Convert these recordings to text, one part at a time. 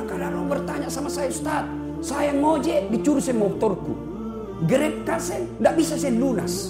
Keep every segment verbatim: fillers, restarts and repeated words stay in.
Kadang-kadang orang bertanya sama saya, Ustaz, saya ngojek dicuri saya motorku. Grab kasih, tidak bisa saya lunas.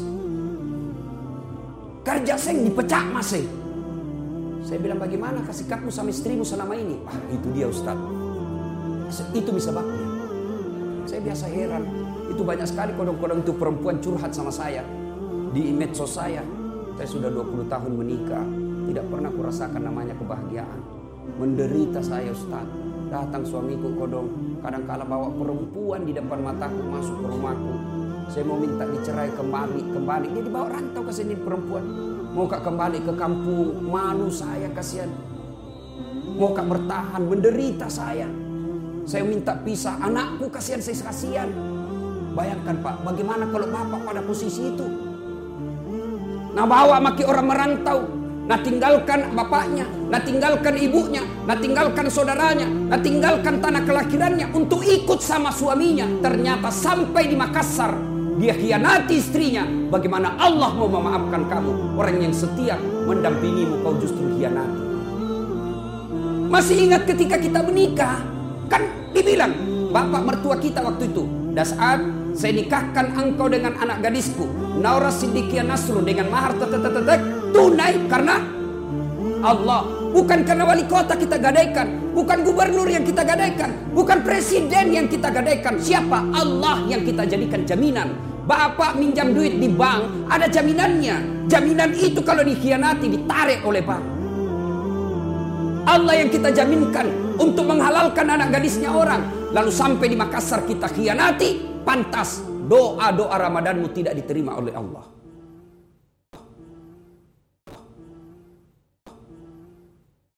Kerja saya dipecah masih. Saya bilang, bagaimana sikapmu sama istrimu selama ini? Ah, itu dia Ustaz. Itu bisa baknya. Saya biasa heran. Itu banyak sekali kodong-kodong itu perempuan curhat sama saya. Di medsos saya. Saya sudah dua puluh tahun menikah. Tidak pernah kurasakan namanya kebahagiaan. Menderita saya Ustaz. Datang suamiku kodong. Kadang-kala bawa perempuan di depan mataku masuk ke rumahku. Saya mau minta dicerai kembali. Kembali. Dia dibawa rantau ke sini perempuan. Mau kak kembali ke kampung, malu saya kasihan. Mau kak bertahan, menderita saya. Saya minta pisah, anakku kasihan, saya kasihan. Bayangkan Pak, bagaimana kalau Bapak pada posisi itu? Nah bawa maki orang merantau, nah tinggalkan bapaknya, nah tinggalkan ibunya, nah tinggalkan saudaranya, nah tinggalkan tanah kelahirannya untuk ikut sama suaminya. Ternyata sampai di Makassar, dia khianati istrinya. Bagaimana Allah mau memaafkan kamu? Orang yang setia mendampingimu, kau justru khianati. Masih ingat ketika kita menikah? Kan dibilang bapak mertua kita waktu itu, Das'ad, saya nikahkan engkau dengan anak gadisku Naura Siddiqiyah Nasrun dengan mahar tetetetetek tunai karena Allah. Bukan karena wali kota kita gadaikan, bukan gubernur yang kita gadaikan, bukan presiden yang kita gadaikan. Siapa? Allah yang kita jadikan jaminan. Bapak minjam duit di bank, ada jaminannya. Jaminan itu kalau dikhianati ditarik oleh bank. Allah yang kita jaminkan untuk menghalalkan anak gadisnya orang. Lalu sampai di Makassar kita khianati, pantas doa-doa Ramadanmu tidak diterima oleh Allah.